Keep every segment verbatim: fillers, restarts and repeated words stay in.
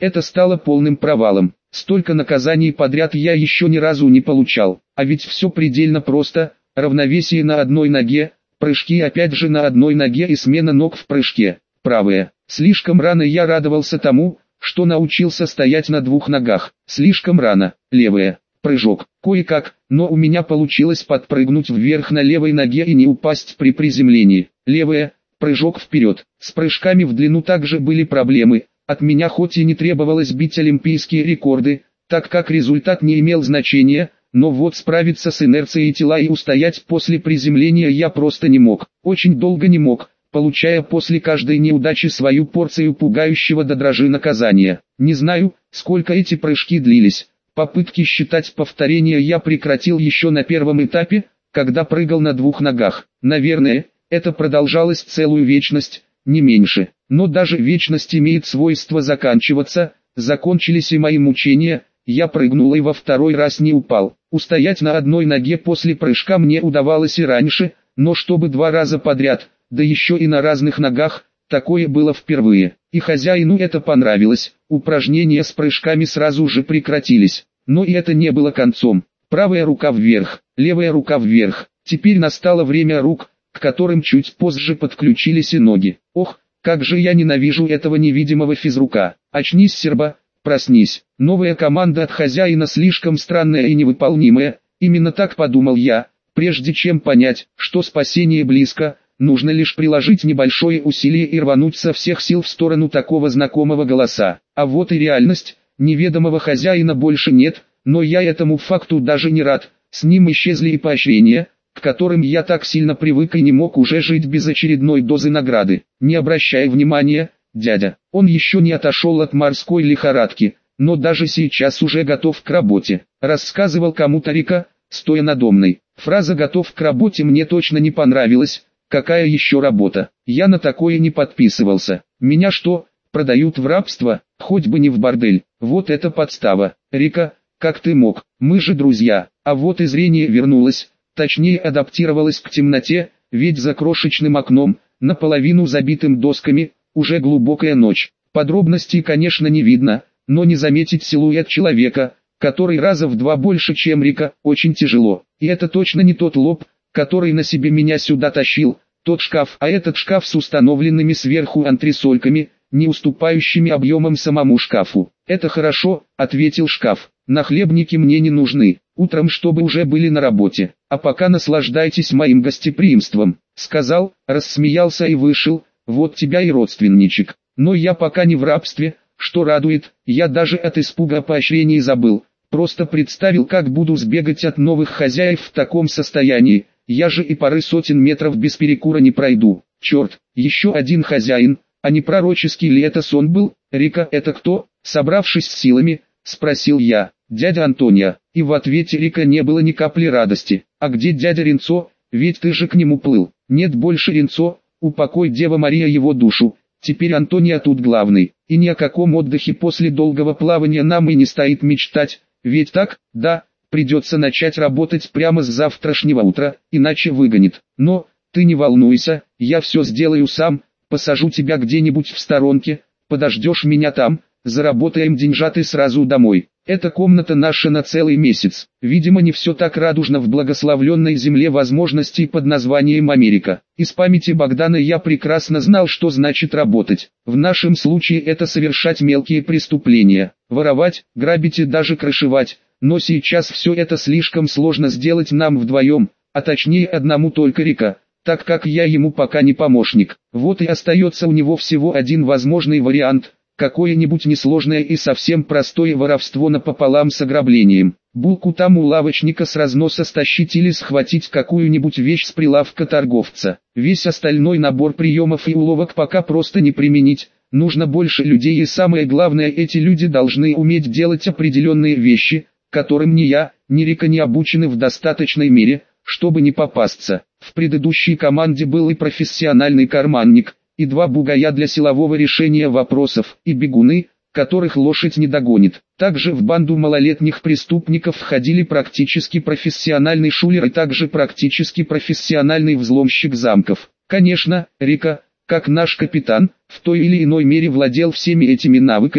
Это стало полным провалом. Столько наказаний подряд я еще ни разу не получал. А ведь все предельно просто: равновесие на одной ноге, прыжки опять же на одной ноге и смена ног в прыжке. Правая. Слишком рано я радовался тому, что научился стоять на двух ногах. Слишком рано. Левая. Прыжок. Кое-как, но у меня получилось подпрыгнуть вверх на левой ноге и не упасть при приземлении. Левая. Прыжок вперед. С прыжками в длину также были проблемы. От меня хоть и не требовалось бить олимпийские рекорды, так как результат не имел значения, но вот справиться с инерцией тела и устоять после приземления я просто не мог. Очень долго не мог, получая после каждой неудачи свою порцию пугающего до дрожи наказания. Не знаю, сколько эти прыжки длились. Попытки считать повторения я прекратил еще на первом этапе, когда прыгал на двух ногах. Наверное, это продолжалось целую вечность, не меньше. Но даже вечность имеет свойство заканчиваться. Закончились и мои мучения. Я прыгнул и во второй раз не упал. Устоять на одной ноге после прыжка мне удавалось и раньше, но чтобы два раза подряд, да еще и на разных ногах, такое было впервые. И хозяину это понравилось. Упражнения с прыжками сразу же прекратились. Но и это не было концом. Правая рука вверх, левая рука вверх. Теперь настало время рук, к которым чуть позже подключились и ноги. Ох, как же я ненавижу этого невидимого физрука. Очнись, Серба, проснись. Новая команда от хозяина слишком странная и невыполнимая. Именно так подумал я, прежде чем понять, что спасение близко. Нужно лишь приложить небольшое усилие и рвануть со всех сил в сторону такого знакомого голоса. А вот и реальность. Неведомого хозяина больше нет, но я этому факту даже не рад. С ним исчезли и поощрения, к которым я так сильно привык и не мог уже жить без очередной дозы награды. Не обращай внимания, дядя, он еще не отошел от морской лихорадки, но даже сейчас уже готов к работе. Рассказывал кому-то Рика, стоя на Домной. Фраза «готов к работе» мне точно не понравилась. Какая еще работа? Я на такое не подписывался. Меня что, продают в рабство? Хоть бы не в бордель. Вот это подстава. Рика, как ты мог? Мы же друзья. А вот и зрение вернулось. Точнее адаптировалось к темноте, ведь за крошечным окном, наполовину забитым досками, уже глубокая ночь. Подробностей, конечно, не видно, но не заметить силуэт человека, который раза в два больше, чем Рика, очень тяжело. И это точно не тот лоб, который на себе меня сюда тащил, тот шкаф, а этот шкаф с установленными сверху антресольками, не уступающими объемом самому шкафу. «Это хорошо», — ответил шкаф. «Нахлебники мне не нужны, утром чтобы уже были на работе, а пока наслаждайтесь моим гостеприимством», — сказал, рассмеялся и вышел. «Вот тебя и родственничек. Но я пока не в рабстве, что радует, я даже от испуга о поощрении забыл. Просто представил, как буду сбегать от новых хозяев в таком состоянии. Я же и пары сотен метров без перекура не пройду. Черт, еще один хозяин, а не пророческий ли это сон был? Рика, это кто?» Собравшись с силами, спросил я. «Дядя Антония». И в ответе Рика не было ни капли радости. «А где дядя Ренцо? Ведь ты же к нему плыл». «Нет больше Ренцо, упокой Дева Мария его душу. Теперь Антония тут главный. И ни о каком отдыхе после долгого плавания нам и не стоит мечтать. Ведь так, да?» Придется начать работать прямо с завтрашнего утра, иначе выгонит. Но, ты не волнуйся, я все сделаю сам, посажу тебя где-нибудь в сторонке, подождешь меня там, заработаем деньжаты сразу домой. Эта комната наша на целый месяц. Видимо, не все так радужно в благословленной земле возможностей под названием Америка. Из памяти Богдана я прекрасно знал, что значит работать. В нашем случае это совершать мелкие преступления, воровать, грабить и даже крышевать. Но сейчас все это слишком сложно сделать нам вдвоем, а точнее одному только Рика, так как я ему пока не помощник. Вот и остается у него всего один возможный вариант, какое-нибудь несложное и совсем простое воровство напополам с ограблением. Булку там у лавочника с разноса стащить или схватить какую-нибудь вещь с прилавка торговца. Весь остальной набор приемов и уловок пока просто не применить. Нужно больше людей, и самое главное, эти люди должны уметь делать определенные вещи, которым ни я, ни Рика не обучены в достаточной мере, чтобы не попасться. В предыдущей команде был и профессиональный карманник, и два бугая для силового решения вопросов, и бегуны, которых лошадь не догонит. Также в банду малолетних преступников входили практически профессиональный шулер и также практически профессиональный взломщик замков. Конечно, Рика, как наш капитан, в той или иной мере владел всеми этими навыками,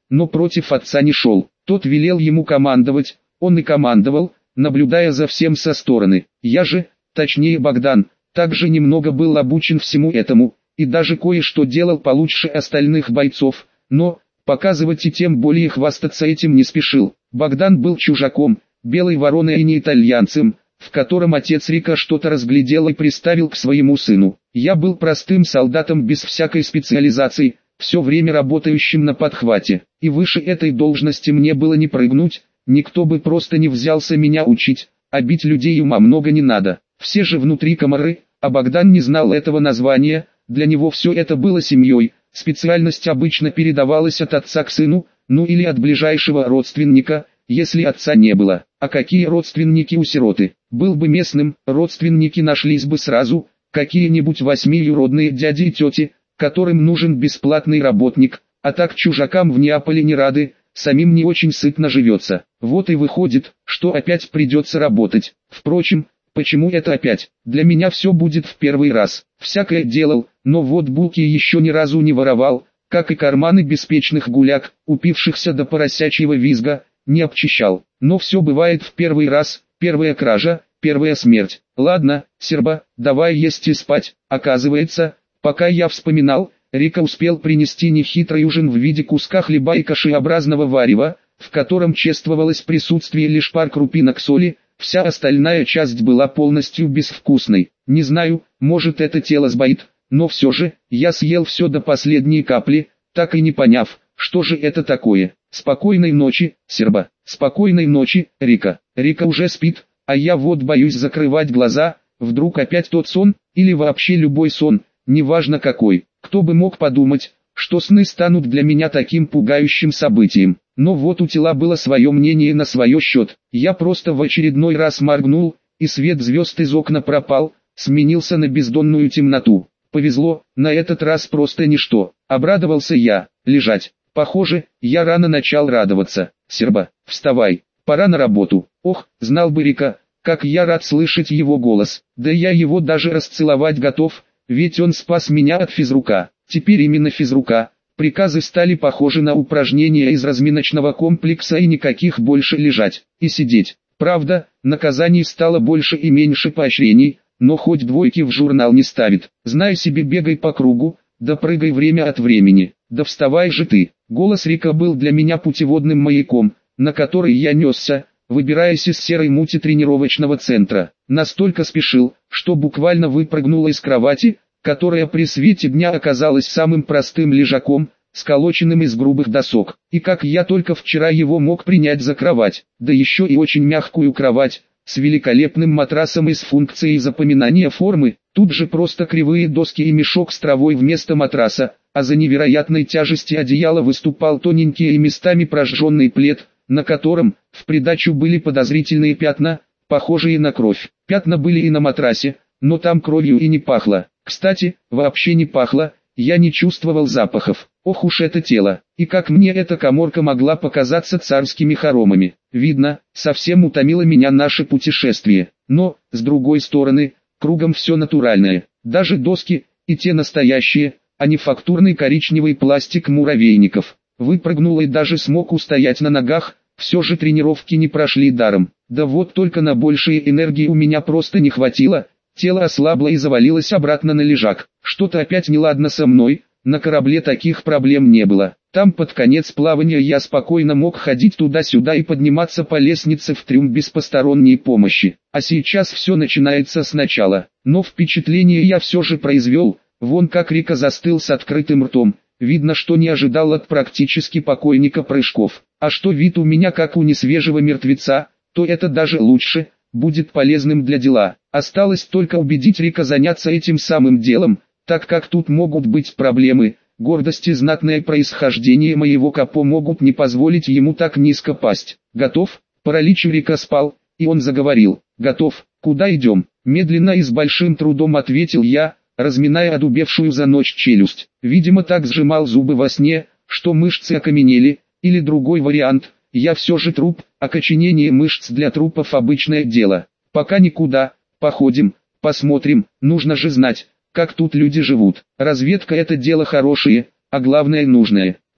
но против отца не шел. Тот велел ему командовать, он и командовал, наблюдая за всем со стороны. Я же, точнее Богдан, также немного был обучен всему этому, и даже кое-что делал получше остальных бойцов, но показывать и тем более хвастаться этим не спешил. Богдан был чужаком, белой вороной и не итальянцем, в котором отец Рика что-то разглядел и приставил к своему сыну. Я был простым солдатом без всякой специализации, все время работающим на подхвате, и выше этой должности мне было не прыгнуть, никто бы просто не взялся меня учить, а бить людей ума много не надо. Все же внутри комары, а Богдан не знал этого названия, для него все это было семьей, специальность обычно передавалась от отца к сыну, ну или от ближайшего родственника, если отца не было. А какие родственники у сироты? Был бы местным, родственники нашлись бы сразу, какие-нибудь восьмиюродные дяди и тети, которым нужен бесплатный работник, а так чужакам в Неаполе не рады, самим не очень сытно живется. Вот и выходит, что опять придется работать. Впрочем, почему это опять? Для меня все будет в первый раз. Всякое делал, но вот булки еще ни разу не воровал, как и карманы беспечных гуляк, упившихся до поросячьего визга, не обчищал. Но все бывает в первый раз, первая кража, первая смерть. Ладно, Серба, давай есть и спать. Оказывается, пока я вспоминал, Рика успел принести нехитрый ужин в виде куска хлеба и кашеобразного варева, в котором чествовалось присутствие лишь пар крупинок соли, вся остальная часть была полностью безвкусной. Не знаю, может это тело сбоит, но все же, я съел все до последней капли, так и не поняв, что же это такое. Спокойной ночи, Серба. Спокойной ночи, Рика. Рика уже спит, а я вот боюсь закрывать глаза, вдруг опять тот сон, или вообще любой сон, неважно какой. Кто бы мог подумать, что сны станут для меня таким пугающим событием. Но вот у тела было свое мнение на свое счет. Я просто в очередной раз моргнул, и свет звезд из окна пропал, сменился на бездонную темноту. Повезло, на этот раз просто ничто. Обрадовался я, лежать. Похоже, я рано начал радоваться. Серба, вставай, пора на работу. Ох, знал бы Рика, как я рад слышать его голос. Да я его даже расцеловать готов, ведь он спас меня от физрука. Теперь именно физрука. Приказы стали похожи на упражнения из разминочного комплекса и никаких больше лежать и сидеть. Правда, наказаний стало больше и меньше поощрений, но хоть двойки в журнал не ставит. Знай себе, бегай по кругу, да прыгай время от времени, да вставай же ты. Голос Рика был для меня путеводным маяком, на который я несся, выбираясь из серой мути тренировочного центра. Настолько спешил, что буквально выпрыгнула из кровати, которая при свете дня оказалась самым простым лежаком, сколоченным из грубых досок. И как я только вчера его мог принять за кровать, да еще и очень мягкую кровать, с великолепным матрасом и с функцией запоминания формы, тут же просто кривые доски и мешок с травой вместо матраса, а за невероятной тяжести одеяла выступал тоненький и местами прожженный плед, на котором, в придачу, были подозрительные пятна, похожие на кровь. Пятна были и на матрасе, но там кровью и не пахло. Кстати, вообще не пахло, я не чувствовал запахов. Ох уж это тело, и как мне эта каморка могла показаться царскими хоромами. Видно, совсем утомило меня наше путешествие. Но, с другой стороны, кругом все натуральное. Даже доски, и те настоящие, а не фактурный коричневый пластик муравейников. Выпрыгнул и даже смог устоять на ногах, все же тренировки не прошли даром. Да вот только на большие энергии у меня просто не хватило, тело ослабло и завалилось обратно на лежак. Что-то опять неладно со мной, на корабле таких проблем не было. Там под конец плавания я спокойно мог ходить туда-сюда и подниматься по лестнице в трюм без посторонней помощи. А сейчас все начинается сначала. Но впечатление я все же произвел, вон как Рика застыл с открытым ртом. Видно, что не ожидал от практически покойника прыжков. А что вид у меня как у несвежего мертвеца, то это даже лучше, будет полезным для дела. Осталось только убедить Рика заняться этим самым делом, так как тут могут быть проблемы. Гордость и знатное происхождение моего капо могут не позволить ему так низко пасть. Готов? Паралич у Рика спал, и он заговорил. Готов. Куда идем? Медленно и с большим трудом ответил я, разминая одубевшую за ночь челюсть. Видимо, так сжимал зубы во сне, что мышцы окаменели, или другой вариант, я все же труп, окоченение мышц для трупов обычное дело. Пока никуда, походим, посмотрим, нужно же знать, как тут люди живут. Разведка это дело хорошее, а главное нужное.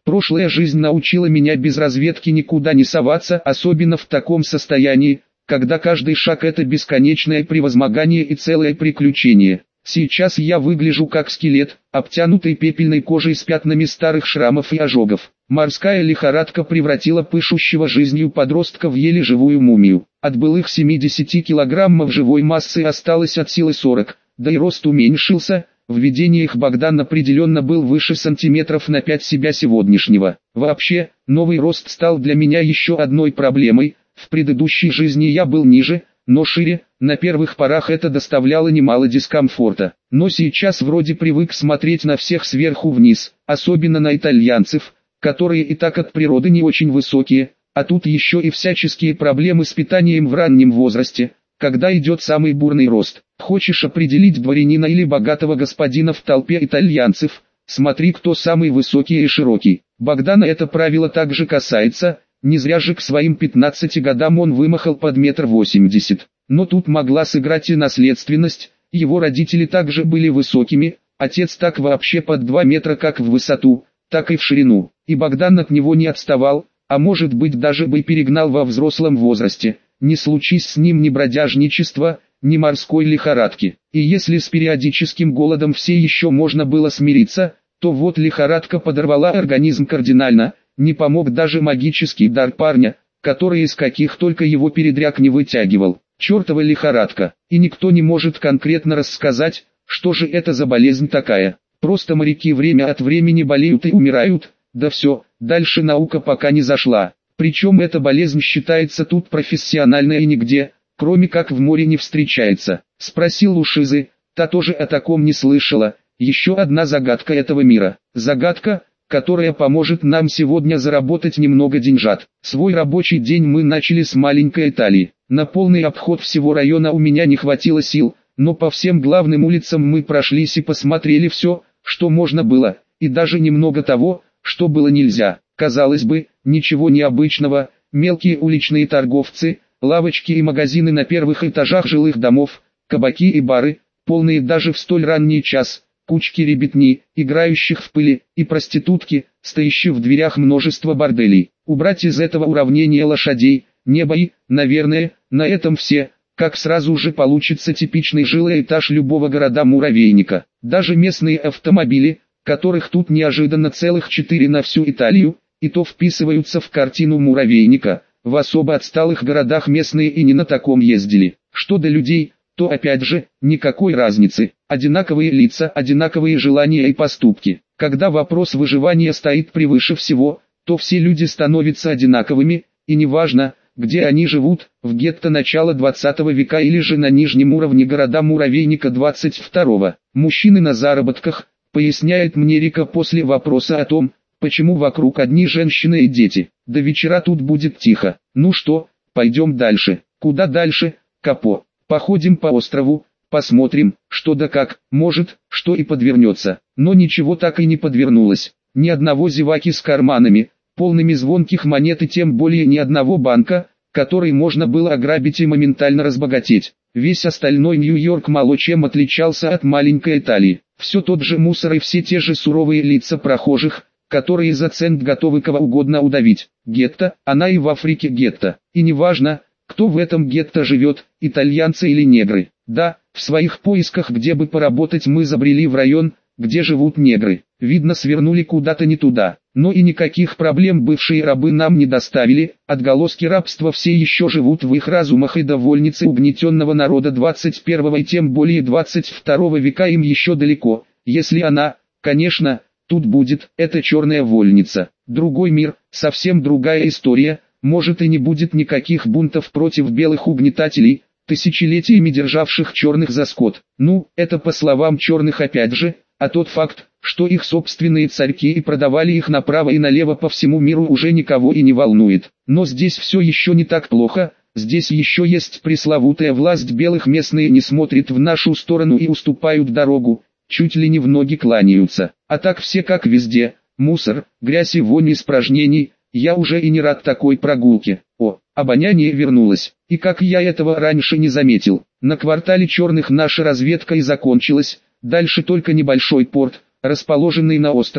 Прошлая жизнь научила меня без разведки никуда не соваться, особенно в таком состоянии, когда каждый шаг это бесконечное превозмогание и целое приключение. Сейчас я выгляжу как скелет, обтянутый пепельной кожей с пятнами старых шрамов и ожогов. Морская лихорадка превратила пышущего жизнью подростка в еле живую мумию. От былых семидесяти килограммов живой массы осталось от силы сорок, да и рост уменьшился. В видениях Богдан определенно был выше сантиметров на пять себя сегодняшнего. Вообще, новый рост стал для меня еще одной проблемой. В предыдущей жизни я был ниже, но шире. На первых порах это доставляло немало дискомфорта. Но сейчас вроде привык смотреть на всех сверху вниз, особенно на итальянцев, которые и так от природы не очень высокие, а тут еще и всяческие проблемы с питанием в раннем возрасте, когда идет самый бурный рост. Хочешь определить дворянина или богатого господина в толпе итальянцев, смотри, кто самый высокий и широкий. Богдана это правило также касается, не зря же к своим пятнадцати годам он вымахал под метр восемьдесят. Но тут могла сыграть и наследственность, его родители также были высокими, отец так вообще под два метра как в высоту, так и в ширину, и Богдан от него не отставал, а может быть даже бы перегнал во взрослом возрасте, не случись с ним ни бродяжничества, ни морской лихорадки. И если с периодическим голодом все еще можно было смириться, то вот лихорадка подорвала организм кардинально, не помог даже магический дар парня, который из каких только его передряг не вытягивал. Чертова лихорадка, и никто не может конкретно рассказать, что же это за болезнь такая. Просто моряки время от времени болеют и умирают, да все, дальше наука пока не зашла. Причем эта болезнь считается тут профессиональной и нигде, кроме как в море, не встречается. Спросил у Шизы, та тоже о таком не слышала. Еще одна загадка этого мира. Загадка, которая поможет нам сегодня заработать немного деньжат. Свой рабочий день мы начали с маленькой Италии. На полный обход всего района у меня не хватило сил, но по всем главным улицам мы прошлись и посмотрели все, что можно было, и даже немного того, что было нельзя. Казалось бы, ничего необычного, мелкие уличные торговцы, лавочки и магазины на первых этажах жилых домов, кабаки и бары, полные даже в столь ранний час, кучки ребятни, играющих в пыли, и проститутки, стоящие в дверях множество борделей. Убрать из этого уравнения лошадей, небо и, наверное, на этом все, как сразу же получится типичный жилой этаж любого города-муравейника. Даже местные автомобили, которых тут неожиданно целых четыре на всю Италию, и то вписываются в картину муравейника. В особо отсталых городах местные и не на таком ездили. Что до людей, то опять же, никакой разницы. Одинаковые лица, одинаковые желания и поступки. Когда вопрос выживания стоит превыше всего, то все люди становятся одинаковыми, и неважно, где они живут, в гетто начала двадцатого века или же на нижнем уровне города-муравейника двадцать второго. Мужчины на заработках, поясняет мне Рика после вопроса о том, почему вокруг одни женщины и дети. До вечера тут будет тихо. Ну что, пойдем дальше. Куда дальше, Капо? Походим по острову, посмотрим, что да как, может, что и подвернется. Но ничего так и не подвернулось. Ни одного зеваки с карманами, полными звонких монет и тем более ни одного банка, который можно было ограбить и моментально разбогатеть. Весь остальной Нью-Йорк мало чем отличался от маленькой Италии. Все тот же мусор и все те же суровые лица прохожих, которые за цент готовы кого угодно удавить. Гетто, она и в Африке гетто. И неважно, кто в этом гетто живет, итальянцы или негры. Да, в своих поисках, где бы поработать, мы забрели в район, где живут негры. Видно, свернули куда-то не туда. Но и никаких проблем бывшие рабы нам не доставили, отголоски рабства все еще живут в их разумах, и до вольницы угнетенного народа двадцать первого и тем более двадцать второго века им еще далеко, если она, конечно, тут будет. Это черная вольница. Другой мир, совсем другая история, может и не будет никаких бунтов против белых угнетателей, тысячелетиями державших черных за скот. Ну, это по словам черных опять же, а тот факт, что их собственные царьки и продавали их направо и налево по всему миру, уже никого и не волнует. Но здесь все еще не так плохо, здесь еще есть пресловутая власть белых, местные не смотрят в нашу сторону и уступают дорогу, чуть ли не в ноги кланяются. А так все как везде, мусор, грязь и вонь испражнений, я уже и не рад такой прогулке. О, обоняние вернулось, и как я этого раньше не заметил. На квартале черных наша разведка и закончилась, дальше только небольшой порт, расположенный на острове,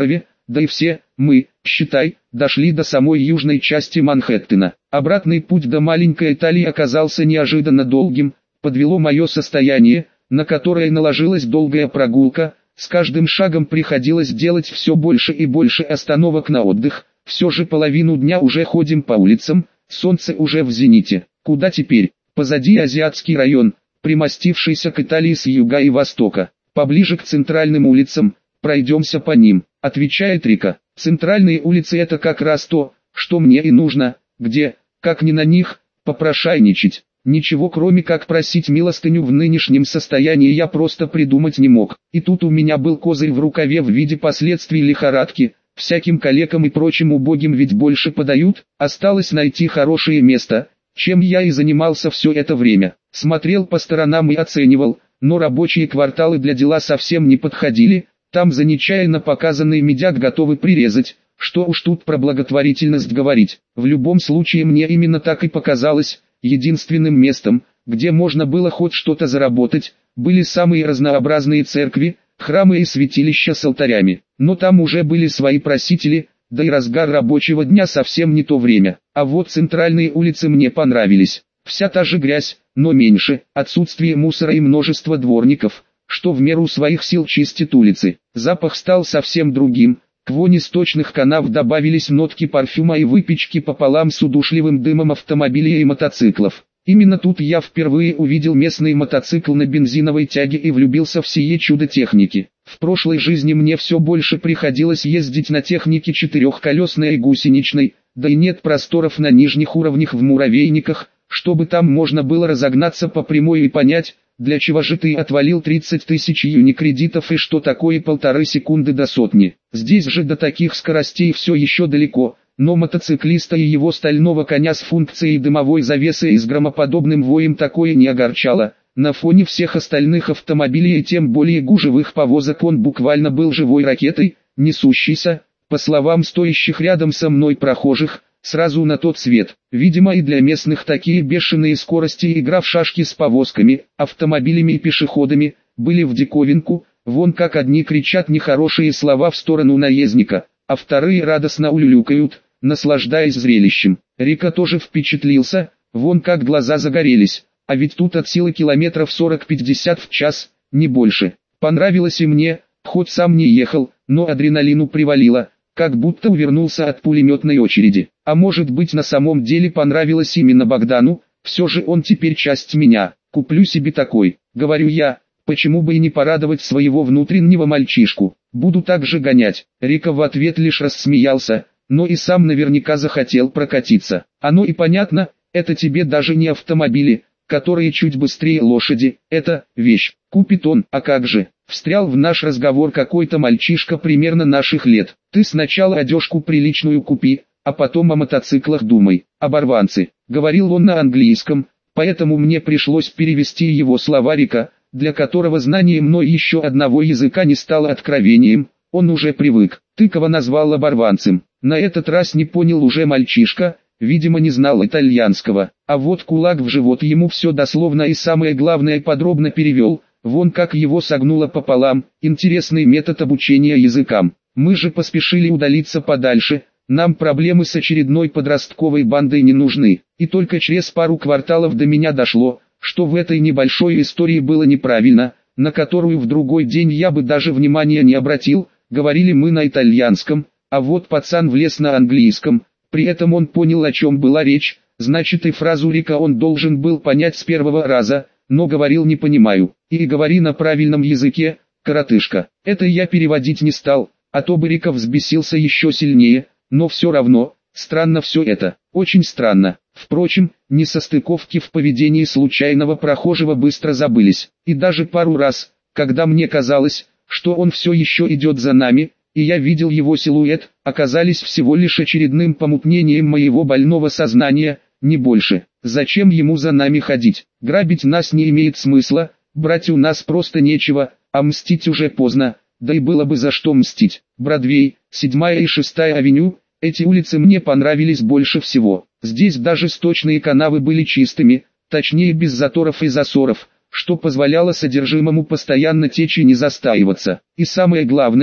да и все, мы, считай, дошли до самой южной части Манхэттена. Обратный путь до маленькой Италии оказался неожиданно долгим, подвело мое состояние, на которое наложилась долгая прогулка, с каждым шагом приходилось делать все больше и больше остановок на отдых, все же половину дня уже ходим по улицам, солнце уже в зените. Куда теперь? Позади азиатский район, примостившийся к Италии с юга и востока. Поближе к центральным улицам, пройдемся по ним, отвечает Рика. Центральные улицы — это как раз то, что мне и нужно, где, как ни на них, попрошайничать. Ничего кроме как просить милостыню в нынешнем состоянии я просто придумать не мог. И тут у меня был козырь в рукаве в виде последствий лихорадки. Всяким калекам и прочим убогим ведь больше подают, осталось найти хорошее место, чем я и занимался все это время. Смотрел по сторонам и оценивал, но рабочие кварталы для дела совсем не подходили, там за нечаянно показанный медяк готовы прирезать, что уж тут про благотворительность говорить. В любом случае мне именно так и показалось, единственным местом, где можно было хоть что-то заработать, были самые разнообразные церкви, храмы и святилища с алтарями. Но там уже были свои просители, да и разгар рабочего дня совсем не то время. А вот центральные улицы мне понравились. Вся та же грязь, но меньше, отсутствие мусора и множество дворников, что в меру своих сил чистят улицы. Запах стал совсем другим, к воне сточных канав добавились нотки парфюма и выпечки пополам с удушливым дымом автомобилей и мотоциклов. Именно тут я впервые увидел местный мотоцикл на бензиновой тяге и влюбился в сие чудо техники. В прошлой жизни мне все больше приходилось ездить на технике четырехколесной и гусеничной, да и нет просторов на нижних уровнях в муравейниках, чтобы там можно было разогнаться по прямой и понять, для чего же ты отвалил тридцать тысяч юникредитов и что такое полторы секунды до сотни. Здесь же до таких скоростей все еще далеко. Но мотоциклиста и его стального коня с функцией дымовой завесы и с громоподобным воем такое не огорчало. На фоне всех остальных автомобилей и тем более гужевых повозок он буквально был живой ракетой, несущейся, по словам стоящих рядом со мной прохожих, сразу на тот свет. Видимо и для местных такие бешеные скорости и игра в шашки с повозками, автомобилями и пешеходами, были в диковинку. Вон как одни кричат нехорошие слова в сторону наездника, а вторые радостно улюлюкают, наслаждаясь зрелищем. Рика тоже впечатлился, вон как глаза загорелись, а ведь тут от силы километров сорок-пятьдесят в час, не больше. Понравилось и мне, хоть сам не ехал, но адреналину привалило, как будто увернулся от пулеметной очереди. А может быть на самом деле понравилось именно Богдану, все же он теперь часть меня. Куплю себе такой, говорю я, почему бы и не порадовать своего внутреннего мальчишку. Буду так же гонять. Рика в ответ лишь рассмеялся, но и сам наверняка захотел прокатиться. Оно и понятно, это тебе даже не автомобили, которые чуть быстрее лошади, это вещь. Купит он, а как же? Встрял в наш разговор какой-то мальчишка примерно наших лет. Ты сначала одежку приличную купи, а потом о мотоциклах думай. Оборванцы, говорил он на английском, поэтому мне пришлось перевести его слова Рика, для которого знание мной еще одного языка не стало откровением, он уже привык. Ты кого назвал оборванцем? На этот раз не понял уже мальчишка, видимо не знал итальянского, а вот кулак в живот ему все дословно и самое главное подробно перевел, вон как его согнуло пополам, интересный метод обучения языкам. Мы же поспешили удалиться подальше, нам проблемы с очередной подростковой бандой не нужны, и только через пару кварталов до меня дошло, что в этой небольшой истории было неправильно, на которую в другой день я бы даже внимания не обратил. Говорили мы на итальянском, а вот пацан влез на английском, при этом он понял, о чем была речь, значит и фразу Рика он должен был понять с первого раза, но говорил не понимаю, и говори на правильном языке, коротышка. Это я переводить не стал, а то бы Рика взбесился еще сильнее, но все равно, странно все это, очень странно. Впрочем, несостыковки в поведении случайного прохожего быстро забылись, и даже пару раз, когда мне казалось, что он все еще идет за нами, и я видел его силуэт, оказались всего лишь очередным помутнением моего больного сознания, не больше. Зачем ему за нами ходить? Грабить нас не имеет смысла, брать у нас просто нечего, а мстить уже поздно, да и было бы за что мстить. Бродвей, седьмая и шестая авеню, эти улицы мне понравились больше всего. Здесь даже сточные канавы были чистыми, точнее без заторов и засоров, что позволяло содержимому постоянно течь и не застаиваться. И самое главное,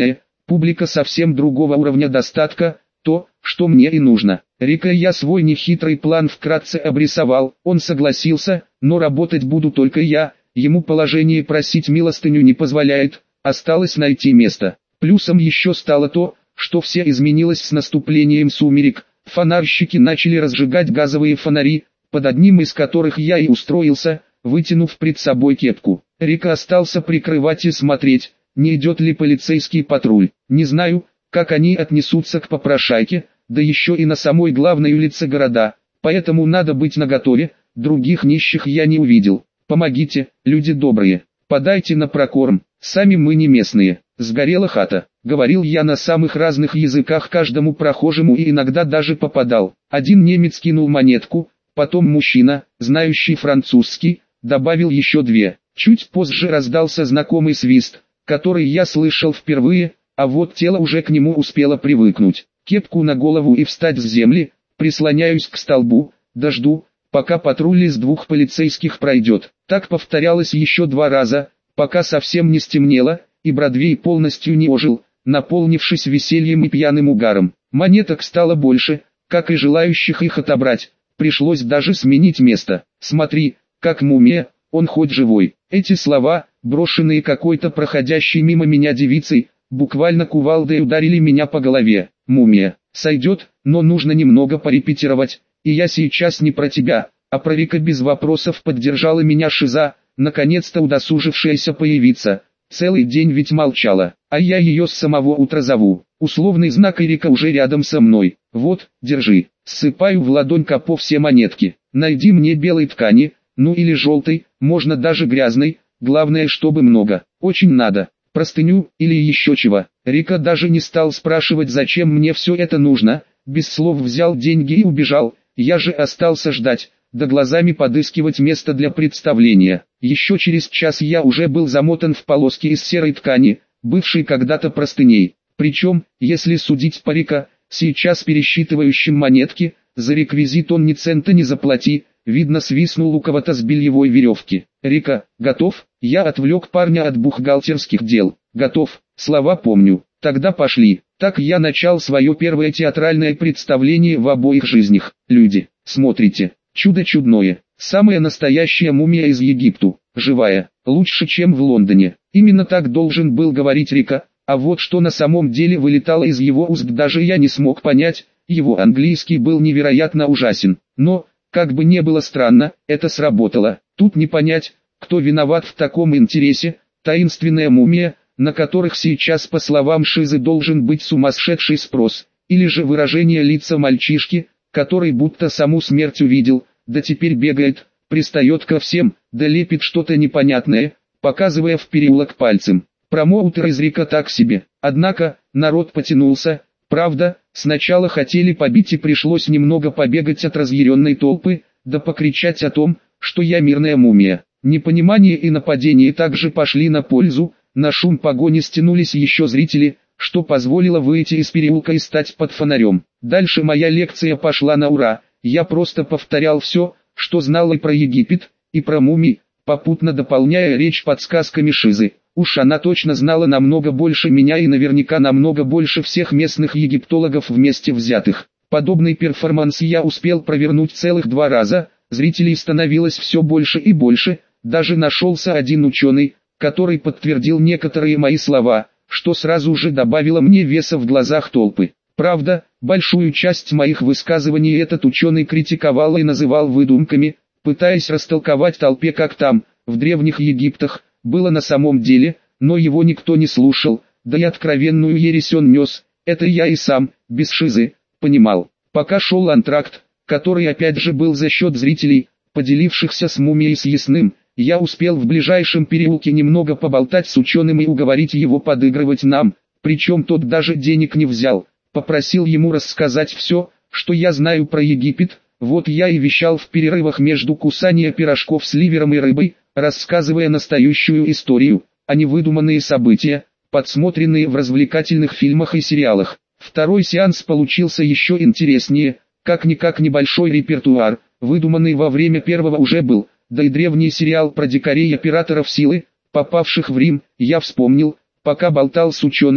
публика совсем другого уровня достатка, то, что мне и нужно. Рика я свой нехитрый план вкратце обрисовал, он согласился, но работать буду только я, ему положение просить милостыню не позволяет, осталось найти место. Плюсом еще стало то, что все изменилось с наступлением сумерек, фонарщики начали разжигать газовые фонари, под одним из которых я и устроился, вытянув пред собой кепку. Рика остался прикрывать и смотреть, не идет ли полицейский патруль. Не знаю, как они отнесутся к попрошайке, да еще и на самой главной улице города, поэтому надо быть наготове, других нищих я не увидел. Помогите, люди добрые, подайте на прокорм, сами мы не местные. Сгорела хата, говорил я на самых разных языках каждому прохожему и иногда даже попадал. Один немец кинул монетку, потом мужчина, знающий французский, добавил еще две. Чуть позже раздался знакомый свист, который я слышал впервые, а вот тело уже к нему успело привыкнуть. Кепку на голову и встать с земли, прислоняюсь к столбу, дожду, пока патруль из двух полицейских пройдет. Так повторялось еще два раза, пока совсем не стемнело, и Бродвей полностью не ожил, наполнившись весельем и пьяным угаром. Монеток стало больше, как и желающих их отобрать, пришлось даже сменить место. «Смотри, как мумия, он хоть живой». Эти слова, брошенные какой-то проходящей мимо меня девицей, буквально кувалдой ударили меня по голове. «Мумия, сойдет, но нужно немного порепетировать, и я сейчас не про тебя, а про Рика». Без вопросов поддержала меня Шиза, наконец-то удосужившаяся появиться. Целый день ведь молчала, а я ее с самого утра зову. Условный знак, и Рика уже рядом со мной. Вот, держи. Ссыпаю в ладонь Капо все монетки. Найди мне белой ткани, ну или желтой, можно даже грязной, главное чтобы много. Очень надо. Простыню, или еще чего. Рика даже не стал спрашивать, зачем мне все это нужно, без слов взял деньги и убежал. Я же остался ждать, да глазами подыскивать место для представления. Еще через час я уже был замотан в полоски из серой ткани, бывшей когда-то простыней. Причем, если судить по Рика, сейчас пересчитывающим монетки, за реквизит он ни цента не заплати, видно свистнул у кого-то с бельевой веревки. «Рика, готов?» Я отвлек парня от бухгалтерских дел. «Готов, слова помню. Тогда пошли». Так я начал свое первое театральное представление в обоих жизнях. Люди, смотрите, чудо чудное. Самая настоящая мумия из Египту, живая, лучше чем в Лондоне. Именно так должен был говорить Рика, а вот что на самом деле вылетало из его уст, даже я не смог понять. Его английский был невероятно ужасен, но, как бы не было странно, это сработало. Тут не понять, кто виноват в таком интересе. Таинственная мумия, на которых сейчас, по словам Шизы, должен быть сумасшедший спрос, или же выражение лица мальчишки, который будто саму смерть увидел, да теперь бегает, пристает ко всем, да лепит что-то непонятное, показывая в переулок пальцем. Промоутер из Рика так себе, однако, народ потянулся. Правда, сначала хотели побить и пришлось немного побегать от разъяренной толпы, да покричать о том, что я мирная мумия. Непонимание и нападение также пошли на пользу, на шум погони стянулись еще зрители, что позволило выйти из переулка и стать под фонарем. Дальше моя лекция пошла на ура, я просто повторял все, что знал и про Египет, и про мумий, попутно дополняя речь подсказками Шизы. Уж она точно знала намного больше меня и наверняка намного больше всех местных египтологов вместе взятых. Подобный перформанс я успел провернуть целых два раза, зрителей становилось все больше и больше, даже нашелся один ученый, который подтвердил некоторые мои слова, что сразу же добавило мне веса в глазах толпы. Правда, большую часть моих высказываний этот ученый критиковал и называл выдумками, пытаясь растолковать толпе, как там, в древних Египтах, было на самом деле, но его никто не слушал, да и откровенную ересь он нес, это я и сам, без Шизы, понимал. Пока шел антракт, который опять же был за счет зрителей, поделившихся с мумией съестным, я успел в ближайшем переулке немного поболтать с ученым и уговорить его подыгрывать нам, причем тот даже денег не взял, попросил ему рассказать все, что я знаю про Египет. Вот я и вещал в перерывах между кусанием пирожков с ливером и рыбой, рассказывая настоящую историю, а не выдуманные события, подсмотренные в развлекательных фильмах и сериалах. Второй сеанс получился еще интереснее, как-никак небольшой репертуар, выдуманный во время первого уже был, да и древний сериал про дикарей и операторов силы, попавших в Рим, я вспомнил, пока болтал с ученым,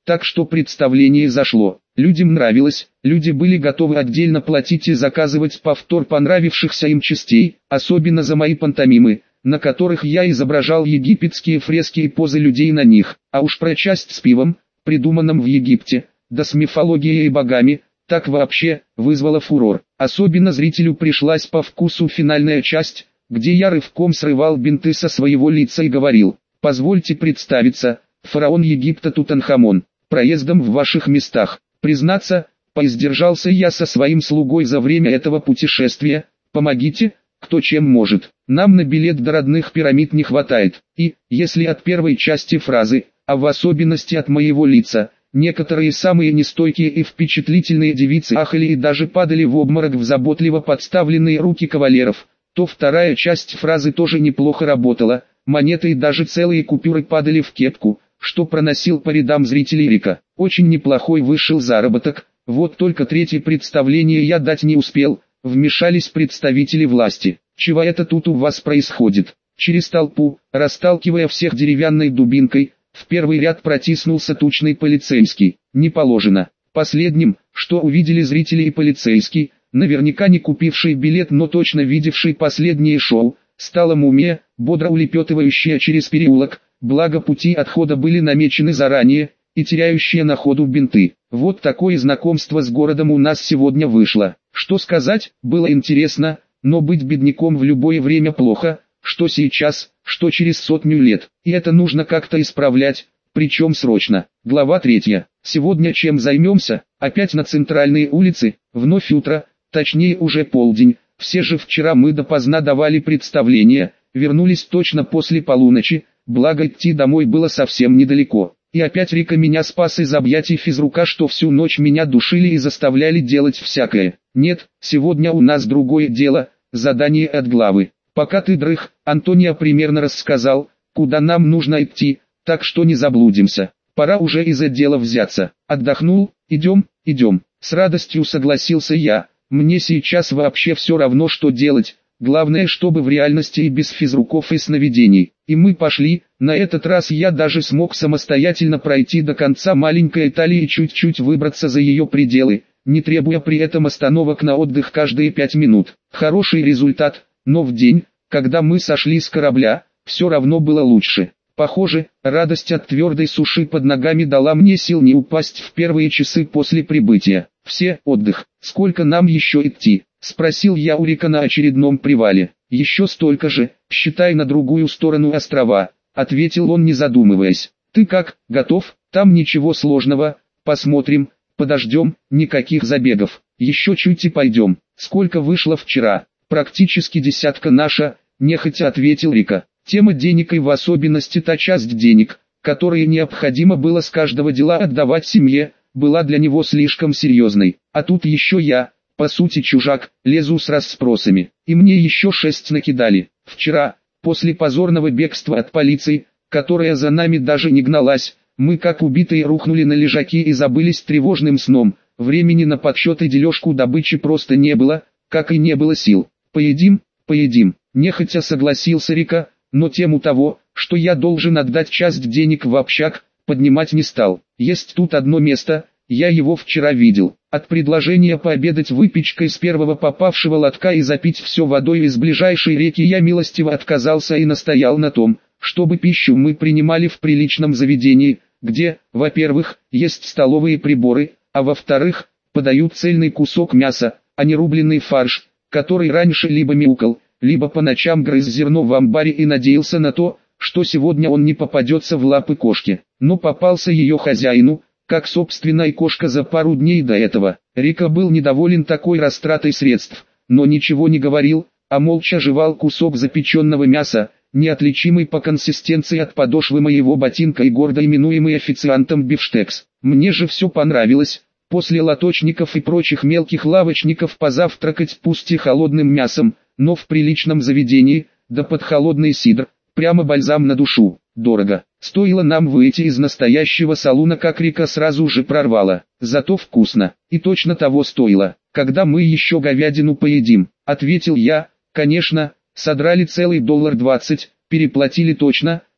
так что представление зашло. Людям нравилось, люди были готовы отдельно платить и заказывать повтор понравившихся им частей, особенно за мои пантомимы, на которых я изображал египетские фрески и позы людей на них, а уж про часть с пивом, придуманным в Египте, да с мифологией и богами, так вообще, вызвало фурор. Особенно зрителю пришлась по вкусу финальная часть, где я рывком срывал бинты со своего лица и говорил: «Позвольте представиться, фараон Египта Тутанхамон, проездом в ваших местах». Признаться, поиздержался я со своим слугой за время этого путешествия. Помогите, кто чем может. Нам на билет до родных пирамид не хватает. И, если от первой части фразы, а в особенности от моего лица, некоторые самые нестойкие и впечатлительные девицы ахали и даже падали в обморок в заботливо подставленные руки кавалеров, то вторая часть фразы тоже неплохо работала. Монеты и даже целые купюры падали в кепку, что проносил по рядам зрителей Рика. Очень неплохой вышел заработок, вот только третье представление я дать не успел, вмешались представители власти. «Чего это тут у вас происходит?» Через толпу, расталкивая всех деревянной дубинкой, в первый ряд протиснулся тучный полицейский. Не положено. Последним, что увидели зрители и полицейский, наверняка не купивший билет, но точно видевший последнее шоу, стала мумия, бодро улепетывающая через переулок, благо пути отхода были намечены заранее, и теряющие на ходу бинты. Вот такое знакомство с городом у нас сегодня вышло. Что сказать, было интересно, но быть бедняком в любое время плохо, что сейчас, что через сотню лет, и это нужно как-то исправлять, причем срочно. Глава третья. Сегодня чем займемся? Опять на центральные улицы, вновь утро, точнее уже полдень. Все же вчера мы допоздна давали представление, вернулись точно после полуночи, благо идти домой было совсем недалеко. И опять Рика меня спас из объятий физрука, что всю ночь меня душили и заставляли делать всякое. Нет, сегодня у нас другое дело, задание от главы. Пока ты дрых, Антония примерно рассказал, куда нам нужно идти, так что не заблудимся. Пора уже и за дело взяться. Отдохнул? Идем, идем. С радостью согласился я. Мне сейчас вообще все равно, что делать. Главное, чтобы в реальности и без физруков и сновидений. И мы пошли. На этот раз я даже смог самостоятельно пройти до конца маленькой Италии и чуть-чуть выбраться за ее пределы, не требуя при этом остановок на отдых каждые пять минут. Хороший результат, но в день, когда мы сошли с корабля, все равно было лучше. Похоже, радость от твердой суши под ногами дала мне сил не упасть в первые часы после прибытия. «Все, отдых. Сколько нам еще идти?» — спросил я у Рика на очередном привале. «Еще столько же, считай, на другую сторону острова», — ответил он, не задумываясь. «Ты как, готов? Там ничего сложного, посмотрим, подождем, никаких забегов. Еще чуть и пойдем. Сколько вышло вчера?» «Практически десятка наша», — нехотя ответил Рика. Тема денег и в особенности та часть денег, которые необходимо было с каждого дела отдавать семье, была для него слишком серьезной. А тут еще я, по сути чужак, лезу с расспросами. И мне еще шесть накидали. Вчера, после позорного бегства от полиции, которая за нами даже не гналась, мы как убитые рухнули на лежаки и забылись тревожным сном. Времени на подсчет и дележку добычи просто не было, как и не было сил. «Поедим, поедим», — нехотя согласился Рика, но тему того, что я должен отдать часть денег в общак, поднимать не стал. Есть тут одно место, я его вчера видел. От предложения пообедать выпечкой с первого попавшего лотка и запить все водой из ближайшей реки я милостиво отказался и настоял на том, чтобы пищу мы принимали в приличном заведении, где, во-первых, есть столовые приборы, а во-вторых, подают цельный кусок мяса, а не рубленый фарш, который раньше либо мяукал, либо по ночам грыз зерно в амбаре и надеялся на то, что сегодня он не попадется в лапы кошки. Но попался ее хозяину, как собственно и кошка за пару дней до этого. Рика был недоволен такой растратой средств, но ничего не говорил, а молча жевал кусок запеченного мяса, неотличимый по консистенции от подошвы моего ботинка и гордо именуемый официантом бифштекс. Мне же все понравилось. После лоточников и прочих мелких лавочников позавтракать пусть и холодным мясом, но в приличном заведении, да под холодный сидр, прямо бальзам на душу. Дорого. Стоило нам выйти из настоящего салуна, как Рика сразу же прорвала. Зато вкусно. И точно того стоило. «Когда мы еще говядину поедим?» — ответил я. «Конечно, содрали целый доллар двадцать, переплатили точно,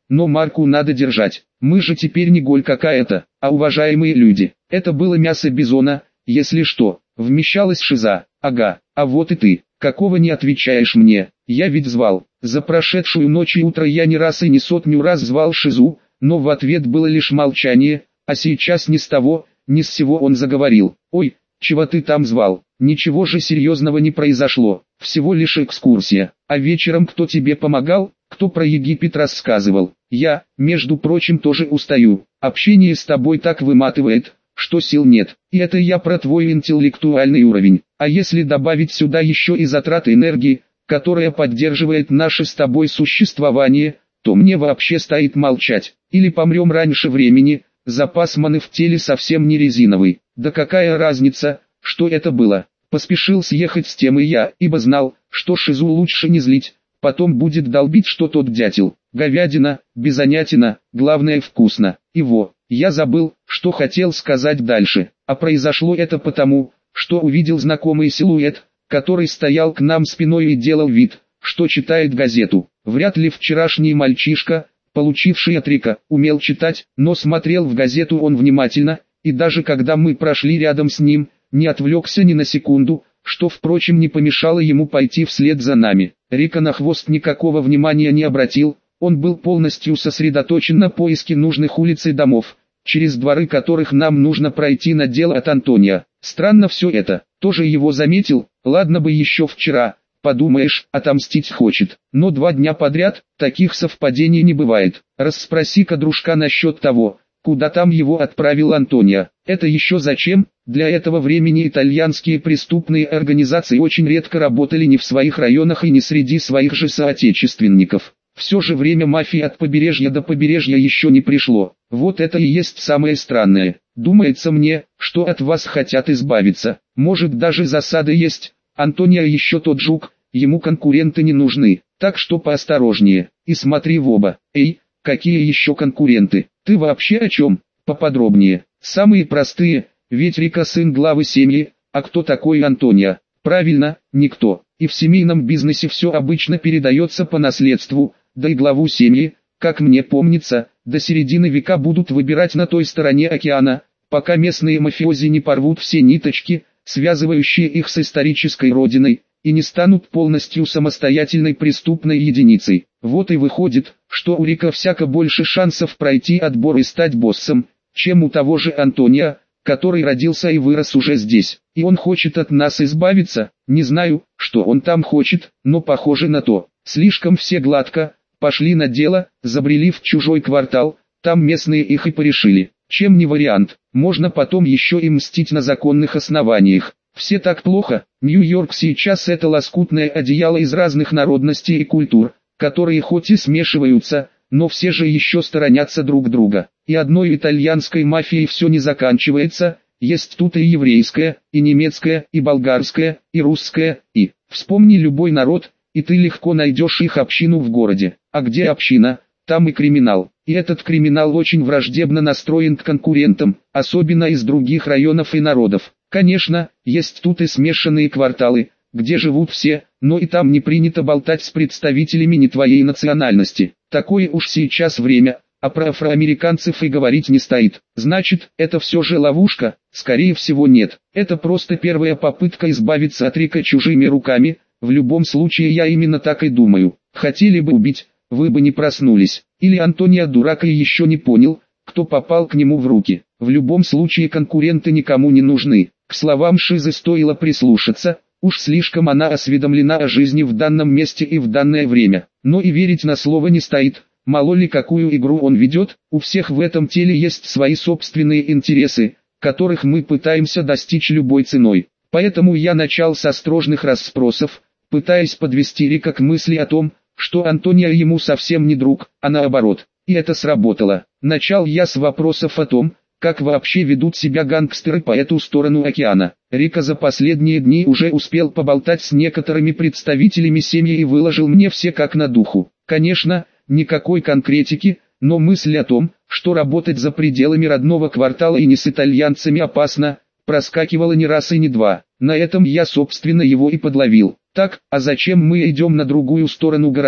но марку надо держать. Мы же теперь не голь какая-то, а уважаемые люди. Это было мясо бизона, если что. Вмещалась Шиза. Ага, а вот и ты. Какого не отвечаешь мне? Я ведь звал. За прошедшую ночь и утро я не раз и не сотню раз звал Шизу, но в ответ было лишь молчание, а сейчас ни с того, ни с сего он заговорил. Ой, чего ты там звал? Ничего же серьезного не произошло, всего лишь экскурсия. А вечером кто тебе помогал, кто про Египет рассказывал? Я, между прочим, тоже устаю. Общение с тобой так выматывает, что сил нет. И это я про твой интеллектуальный уровень. А если добавить сюда еще и затраты энергии, которая поддерживает наше с тобой существование, то мне вообще стоит молчать. Или помрем раньше времени, запас маны в теле совсем не резиновый. Да какая разница, что это было? Поспешил съехать с темы я, ибо знал, что Шизу лучше не злить, потом будет долбить, что тот дятел. Говядина, безонятина, главное вкусно. И во, я забыл, что хотел сказать дальше. А произошло это потому, что увидел знакомый силуэт, который стоял к нам спиной и делал вид, что читает газету. Вряд ли вчерашний мальчишка, получивший от Рика, умел читать, но смотрел в газету он внимательно, и даже когда мы прошли рядом с ним, не отвлекся ни на секунду, что впрочем не помешало ему пойти вслед за нами. Рика на хвост никакого внимания не обратил, он был полностью сосредоточен на поиске нужных улиц и домов, через дворы которых нам нужно пройти на дело от Антония. Странно все это, тоже его заметил, ладно бы еще вчера, подумаешь, отомстить хочет, но два дня подряд, таких совпадений не бывает. Расспроси-ка дружка насчет того, куда там его отправил Антония. Это еще зачем? Для этого времени итальянские преступные организации очень редко работали ни в своих районах и ни среди своих же соотечественников. Все же время мафии от побережья до побережья еще не пришло. Вот это и есть самое странное. Думается мне, что от вас хотят избавиться. Может даже засады есть. Антония еще тот жук, ему конкуренты не нужны. Так что поосторожнее. И смотри в оба. Эй, какие еще конкуренты? Ты вообще о чем? Поподробнее. Самые простые, ведь Рика сын главы семьи, а кто такой Антония? Правильно, никто. И в семейном бизнесе все обычно передается по наследству, да и главу семьи, как мне помнится, до середины века будут выбирать на той стороне океана, пока местные мафиози не порвут все ниточки, связывающие их с исторической родиной, и не станут полностью самостоятельной преступной единицей. Вот и выходит, что у Рика всяко больше шансов пройти отбор и стать боссом, чем у того же Антония, который родился и вырос уже здесь. И он хочет от нас избавиться, не знаю, что он там хочет, но похоже на то. Слишком все гладко, пошли на дело, забрели в чужой квартал, там местные их и порешили. Чем не вариант, можно потом еще и мстить на законных основаниях. Все так плохо, Нью-Йорк сейчас это лоскутное одеяло из разных народностей и культур, которые хоть и смешиваются, но все же еще сторонятся друг друга. И одной итальянской мафией все не заканчивается, есть тут и еврейская, и немецкая, и болгарская, и русская, и... Вспомни любой народ, и ты легко найдешь их общину в городе. А где община, там и криминал. И этот криминал очень враждебно настроен к конкурентам, особенно из других районов и народов. Конечно, есть тут и смешанные кварталы, где живут все, но и там не принято болтать с представителями не твоей национальности. Такое уж сейчас время, а про афроамериканцев и говорить не стоит. Значит, это все же ловушка? Скорее всего нет. Это просто первая попытка избавиться от Рика чужими руками. В любом случае я именно так и думаю. Хотели бы убить, вы бы не проснулись. Или Антония дурак и еще не понял, кто попал к нему в руки. В любом случае конкуренты никому не нужны. К словам Шизы стоило прислушаться, уж слишком она осведомлена о жизни в данном месте и в данное время. Но и верить на слово не стоит. Мало ли какую игру он ведет, у всех в этом теле есть свои собственные интересы, которых мы пытаемся достичь любой ценой. Поэтому я начал с осторожных расспросов, пытаясь подвести Рика к мысли о том, что Антония ему совсем не друг, а наоборот. И это сработало. Начал я с вопросов о том, как вообще ведут себя гангстеры по эту сторону океана. Рика за последние дни уже успел поболтать с некоторыми представителями семьи и выложил мне все как на духу. Конечно, никакой конкретики, но мысль о том, что работать за пределами родного квартала и не с итальянцами опасно, проскакивала не раз и не два. На этом я собственно его и подловил. Так, а зачем мы идем на другую сторону города,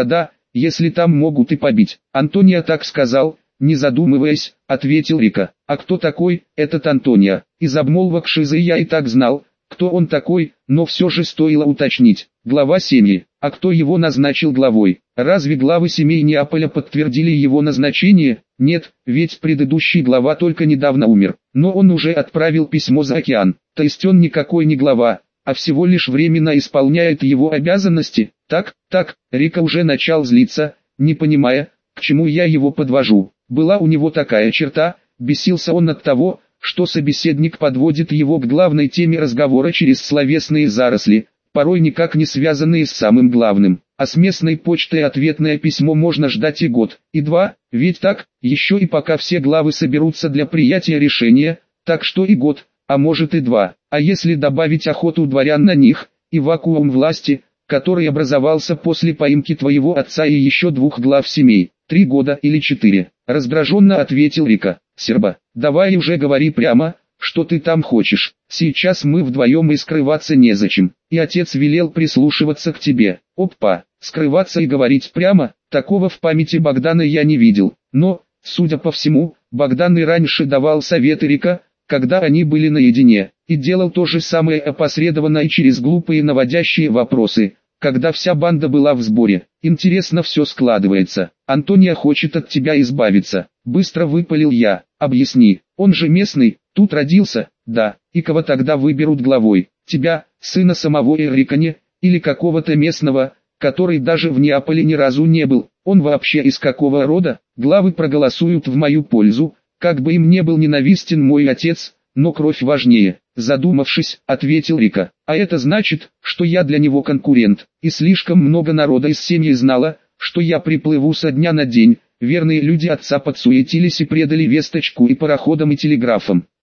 если там могут и побить. Антония так сказал, не задумываясь, ответил Рика. А кто такой, этот Антония? Из обмолвок Шизы я и так знал, кто он такой, но все же стоило уточнить. Глава семьи. А кто его назначил главой? Разве главы семей Неаполя подтвердили его назначение? Нет, ведь предыдущий глава только недавно умер. Но он уже отправил письмо за океан. То есть он никакой не глава, а всего лишь временно исполняет его обязанности. Так, так, Рика уже начал злиться, не понимая, к чему я его подвожу. Была у него такая черта, бесился он от того, что собеседник подводит его к главной теме разговора через словесные заросли, порой никак не связанные с самым главным. А с местной почтой ответное письмо можно ждать и год, и два, ведь так, еще и пока все главы соберутся для приятия решения, так что и год, а может и два. А если добавить охоту дворян на них, и вакуум власти, который образовался после поимки твоего отца и еще двух глав семей, три года или четыре, раздраженно ответил Рика. Серба, давай уже говори прямо, что ты там хочешь. Сейчас мы вдвоем и скрываться незачем. И отец велел прислушиваться к тебе. Опа, скрываться и говорить прямо, такого в памяти Богдана я не видел. Но, судя по всему, Богдан и раньше давал советы Рика, когда они были наедине, и делал то же самое опосредованно и через глупые наводящие вопросы, когда вся банда была в сборе. Интересно все складывается. Антония хочет от тебя избавиться. Быстро выпалил я. Объясни, он же местный, тут родился, да, и кого тогда выберут главой? Тебя, сына самого Эрикане, или какого-то местного, который даже в Неаполе ни разу не был? Он вообще из какого рода? Главы проголосуют в мою пользу, как бы им не был ненавистен мой отец, но кровь важнее. Задумавшись, ответил Рика. А это значит, что я для него конкурент, и слишком много народа из семьи знало, что я приплыву со дня на день. Верные люди отца подсуетились и предали весточку и пароходам и телеграфам.